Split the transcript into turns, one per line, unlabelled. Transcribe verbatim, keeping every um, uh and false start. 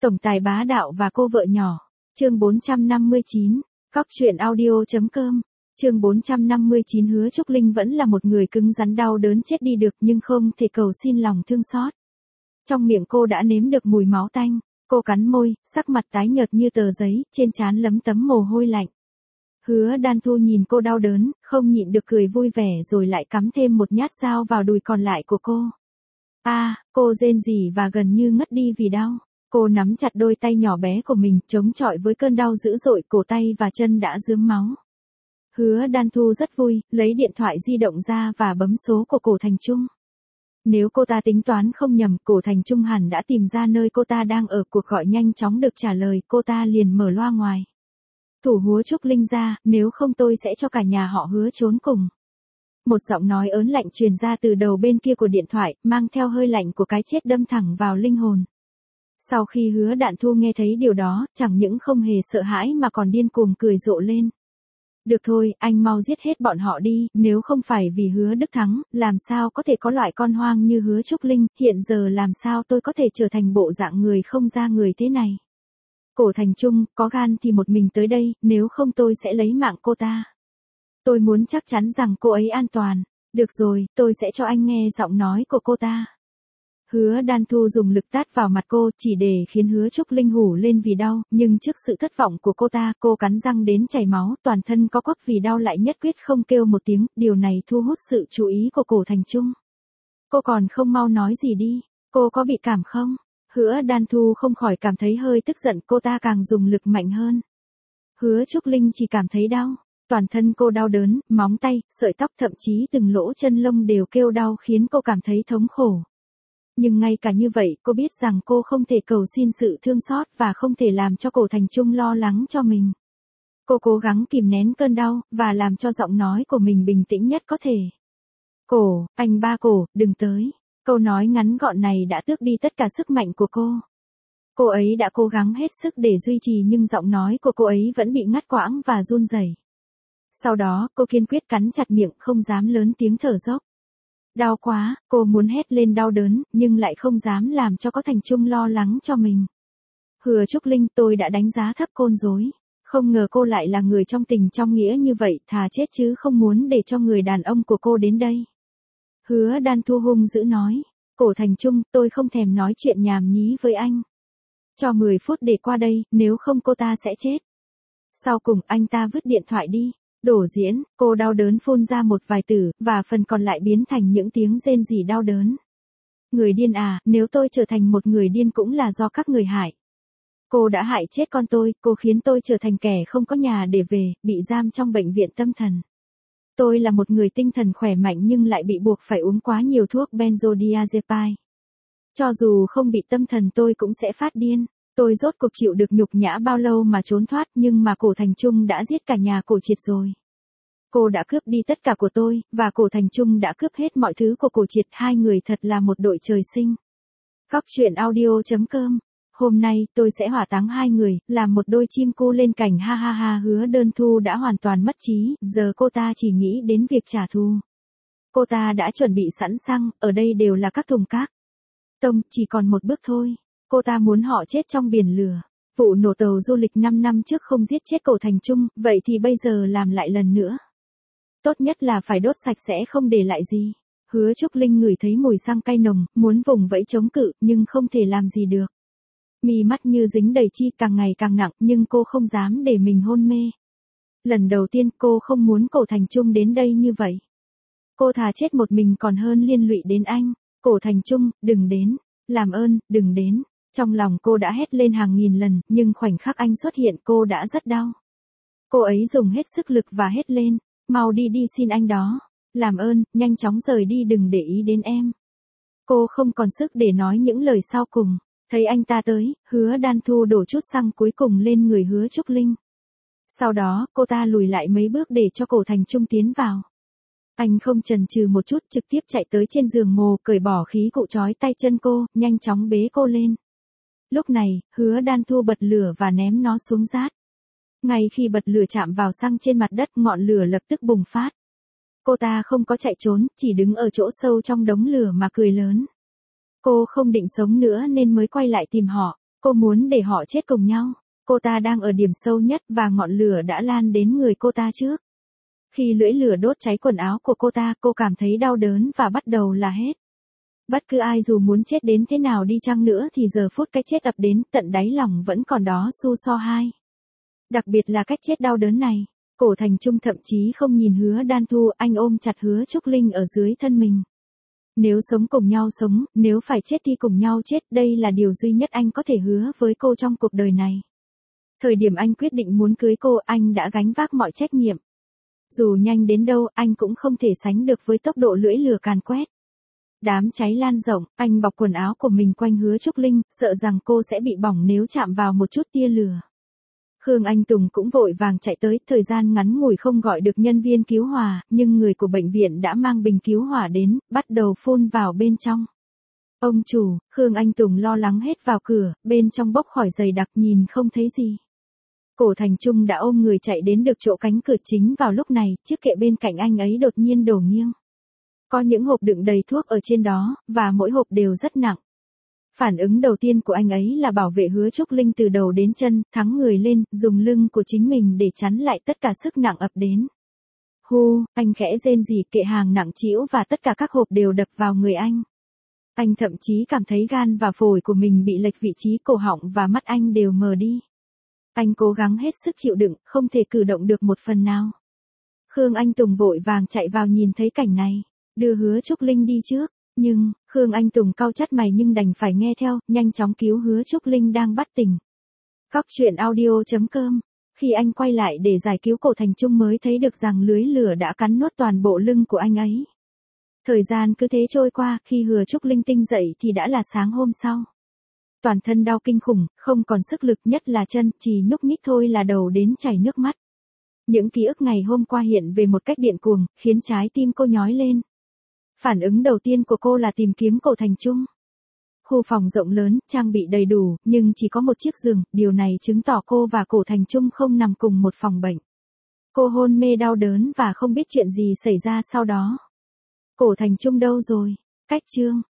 Tổng tài bá đạo và cô vợ nhỏ. Chương bốn trăm năm mươi chín. Cóc truyện audio.com. Chương bốn trăm năm mươi chín. Hứa Trúc Linh vẫn là một người cứng rắn, đau đớn chết đi được nhưng không thể cầu xin lòng thương xót. Trong miệng cô đã nếm được mùi máu tanh, cô cắn môi, sắc mặt tái nhợt như tờ giấy, trên trán lấm tấm mồ hôi lạnh. Hứa Đan Thu nhìn cô đau đớn, không nhịn được cười vui vẻ rồi lại cắm thêm một nhát dao vào đùi còn lại của cô. A, à, cô rên rỉ và gần như ngất đi vì đau. Cô nắm chặt đôi tay nhỏ bé của mình, chống chọi với cơn đau dữ dội, cổ tay và chân đã rướm máu. Hứa Đan Thu rất vui, lấy điện thoại di động ra và bấm số của Cổ Thành Trung. Nếu cô ta tính toán không nhầm, Cổ Thành Trung hẳn đã tìm ra nơi cô ta đang ở. Cuộc gọi nhanh chóng được trả lời, cô ta liền mở loa ngoài. Thủ Hứa Trúc Linh ra, nếu không tôi sẽ cho cả nhà họ Hứa trốn cùng. Một giọng nói ớn lạnh truyền ra từ đầu bên kia của điện thoại, mang theo hơi lạnh của cái chết đâm thẳng vào linh hồn. Sau khi Hứa Đan Thu nghe thấy điều đó, chẳng những không hề sợ hãi mà còn điên cuồng cười rộ lên. Được thôi, anh mau giết hết bọn họ đi, nếu không phải vì Hứa Đức Thắng, làm sao có thể có loại con hoang như Hứa Trúc Linh, hiện giờ làm sao tôi có thể trở thành bộ dạng người không ra người thế này. Cổ Thành Trung, có gan thì một mình tới đây, nếu không tôi sẽ lấy mạng cô ta. Tôi muốn chắc chắn rằng cô ấy an toàn. Được rồi, tôi sẽ cho anh nghe giọng nói của cô ta. Hứa Đan Thu dùng lực tát vào mặt cô, chỉ để khiến Hứa Trúc Linh hù lên vì đau, nhưng trước sự thất vọng của cô ta, cô cắn răng đến chảy máu, toàn thân có quắp vì đau lại nhất quyết không kêu một tiếng, điều này thu hút sự chú ý của Cổ Thành Trung. Cô còn không mau nói gì đi, cô có bị cảm không? Hứa Đan Thu không khỏi cảm thấy hơi tức giận, cô ta càng dùng lực mạnh hơn. Hứa Trúc Linh chỉ cảm thấy đau, toàn thân cô đau đớn, móng tay, sợi tóc thậm chí từng lỗ chân lông đều kêu đau khiến cô cảm thấy thống khổ. Nhưng ngay cả như vậy, cô biết rằng cô không thể cầu xin sự thương xót và không thể làm cho Cổ Thành Trung lo lắng cho mình. Cô cố gắng kìm nén cơn đau, và làm cho giọng nói của mình bình tĩnh nhất có thể. Cổ, anh ba Cổ, đừng tới. Câu nói ngắn gọn này đã tước đi tất cả sức mạnh của cô. Cô ấy đã cố gắng hết sức để duy trì nhưng giọng nói của cô ấy vẫn bị ngắt quãng và run rẩy. Sau đó, cô kiên quyết cắn chặt miệng, không dám lớn tiếng thở dốc. Đau quá, cô muốn hét lên đau đớn, nhưng lại không dám làm cho có Thành Trung lo lắng cho mình. Hứa Trúc Linh, tôi đã đánh giá thấp cô rồi. Không ngờ cô lại là người trong tình trong nghĩa như vậy, thà chết chứ không muốn để cho người đàn ông của cô đến đây. Hứa Đan Thu hung dữ nói. Cổ Thành Trung, tôi không thèm nói chuyện nhảm nhí với anh. Cho mười phút để qua đây, nếu không cô ta sẽ chết. Sau cùng, anh ta vứt điện thoại đi. Đổ diễn, cô đau đớn phun ra một vài từ, và phần còn lại biến thành những tiếng rên rỉ đau đớn. Người điên à, nếu tôi trở thành một người điên cũng là do các người hại. Cô đã hại chết con tôi, cô khiến tôi trở thành kẻ không có nhà để về, bị giam trong bệnh viện tâm thần. Tôi là một người tinh thần khỏe mạnh nhưng lại bị buộc phải uống quá nhiều thuốc benzodiazepine. Cho dù không bị tâm thần tôi cũng sẽ phát điên. Tôi rốt cuộc chịu được nhục nhã bao lâu mà trốn thoát, nhưng mà Cổ Thành Trung đã giết cả nhà Cổ Triệt rồi. Cô đã cướp đi tất cả của tôi, và Cổ Thành Trung đã cướp hết mọi thứ của Cổ Triệt, hai người thật là một đội trời sinh. Cóc truyện audio.com. Hôm nay, tôi sẽ hỏa táng hai người, làm một đôi chim cu lên cành, ha ha ha. Hứa Đan Thu đã hoàn toàn mất trí, giờ cô ta chỉ nghĩ đến việc trả thù. Cô ta đã chuẩn bị sẵn sàng, ở đây đều là các thùng cát tông, chỉ còn một bước thôi. Cô ta muốn họ chết trong biển lửa. Vụ nổ tàu du lịch năm năm trước không giết chết Cổ Thành Trung, vậy thì bây giờ làm lại lần nữa. Tốt nhất là phải đốt sạch sẽ không để lại gì. Hứa Trúc Linh ngửi thấy mùi xăng cay nồng, muốn vùng vẫy chống cự, nhưng không thể làm gì được. Mí mắt như dính đầy chi, càng ngày càng nặng, nhưng cô không dám để mình hôn mê. Lần đầu tiên cô không muốn Cổ Thành Trung đến đây như vậy. Cô thà chết một mình còn hơn liên lụy đến anh. Cổ Thành Trung, đừng đến. Làm ơn, đừng đến. Trong lòng cô đã hét lên hàng nghìn lần, nhưng khoảnh khắc anh xuất hiện cô đã rất đau. Cô ấy dùng hết sức lực và hét lên, mau đi đi xin anh đó. Làm ơn, nhanh chóng rời đi, đừng để ý đến em. Cô không còn sức để nói những lời sau cùng. Thấy anh ta tới, Hứa Đan Thu đổ chút xăng cuối cùng lên người Hứa Trúc Linh. Sau đó, cô ta lùi lại mấy bước để cho Cổ Thành Trung tiến vào. Anh không chần chừ một chút, trực tiếp chạy tới trên giường mồ, cởi bỏ khí cụ trói tay chân cô, nhanh chóng bế cô lên. Lúc này, Hứa Đan Thu bật lửa và ném nó xuống rát. Ngay khi bật lửa chạm vào xăng trên mặt đất, ngọn lửa lập tức bùng phát. Cô ta không có chạy trốn, chỉ đứng ở chỗ sâu trong đống lửa mà cười lớn. Cô không định sống nữa nên mới quay lại tìm họ. Cô muốn để họ chết cùng nhau. Cô ta đang ở điểm sâu nhất và ngọn lửa đã lan đến người cô ta trước. Khi lưỡi lửa đốt cháy quần áo của cô ta, cô cảm thấy đau đớn và bắt đầu là hết. Bất cứ ai dù muốn chết đến thế nào đi chăng nữa thì giờ phút cái chết ập đến tận đáy lòng vẫn còn đó su so hai. Đặc biệt là cách chết đau đớn này. Cổ Thành Trung thậm chí không nhìn Hứa Đan Thu, anh ôm chặt Hứa Trúc Linh ở dưới thân mình. Nếu sống cùng nhau sống, nếu phải chết thì cùng nhau chết, đây là điều duy nhất anh có thể hứa với cô trong cuộc đời này. Thời điểm anh quyết định muốn cưới cô, anh đã gánh vác mọi trách nhiệm. Dù nhanh đến đâu, anh cũng không thể sánh được với tốc độ lưỡi lửa càn quét. Đám cháy lan rộng, anh bọc quần áo của mình quanh Hứa Trúc Linh, sợ rằng cô sẽ bị bỏng nếu chạm vào một chút tia lửa. Khương Anh Tùng cũng vội vàng chạy tới, thời gian ngắn ngủi không gọi được nhân viên cứu hỏa, nhưng người của bệnh viện đã mang bình cứu hỏa đến, bắt đầu phun vào bên trong. Ông chủ, Khương Anh Tùng lo lắng hết vào cửa, bên trong bốc khỏi dày đặc nhìn không thấy gì. Cổ Thành Trung đã ôm người chạy đến được chỗ cánh cửa chính vào lúc này, chiếc kệ bên cạnh anh ấy đột nhiên đổ nghiêng. Có những hộp đựng đầy thuốc ở trên đó, và mỗi hộp đều rất nặng. Phản ứng đầu tiên của anh ấy là bảo vệ Hứa Trúc Linh từ đầu đến chân, thắng người lên, dùng lưng của chính mình để chắn lại tất cả sức nặng ập đến. Hu, anh khẽ rên rỉ, kệ hàng nặng trĩu và tất cả các hộp đều đập vào người anh. Anh thậm chí cảm thấy gan và phổi của mình bị lệch vị trí, cổ họng và mắt anh đều mờ đi. Anh cố gắng hết sức chịu đựng, không thể cử động được một phần nào. Khương Anh Tùng vội vàng chạy vào nhìn thấy cảnh này, đưa Hứa Trúc Linh đi trước. Nhưng, Khương Anh Tùng cau chắt mày nhưng đành phải nghe theo, nhanh chóng cứu Hứa Trúc Linh đang bất tỉnh. Cóc truyện audio chấm com. Khi anh quay lại để giải cứu Cổ Thành Trung mới thấy được rằng lưới lửa đã cắn nuốt toàn bộ lưng của anh ấy. Thời gian cứ thế trôi qua, khi Hứa Trúc Linh tinh dậy thì đã là sáng hôm sau. Toàn thân đau kinh khủng, không còn sức lực, nhất là chân, chỉ nhúc nhích thôi là đầu đến chảy nước mắt. Những ký ức ngày hôm qua hiện về một cách điên cuồng, khiến trái tim cô nhói lên. Phản ứng đầu tiên của cô là tìm kiếm Cổ Thành Trung. Khu phòng rộng lớn, trang bị đầy đủ, nhưng chỉ có một chiếc giường, điều này chứng tỏ cô và Cổ Thành Trung không nằm cùng một phòng bệnh. Cô hôn mê đau đớn và không biết chuyện gì xảy ra sau đó. Cổ Thành Trung đâu rồi? Cách chương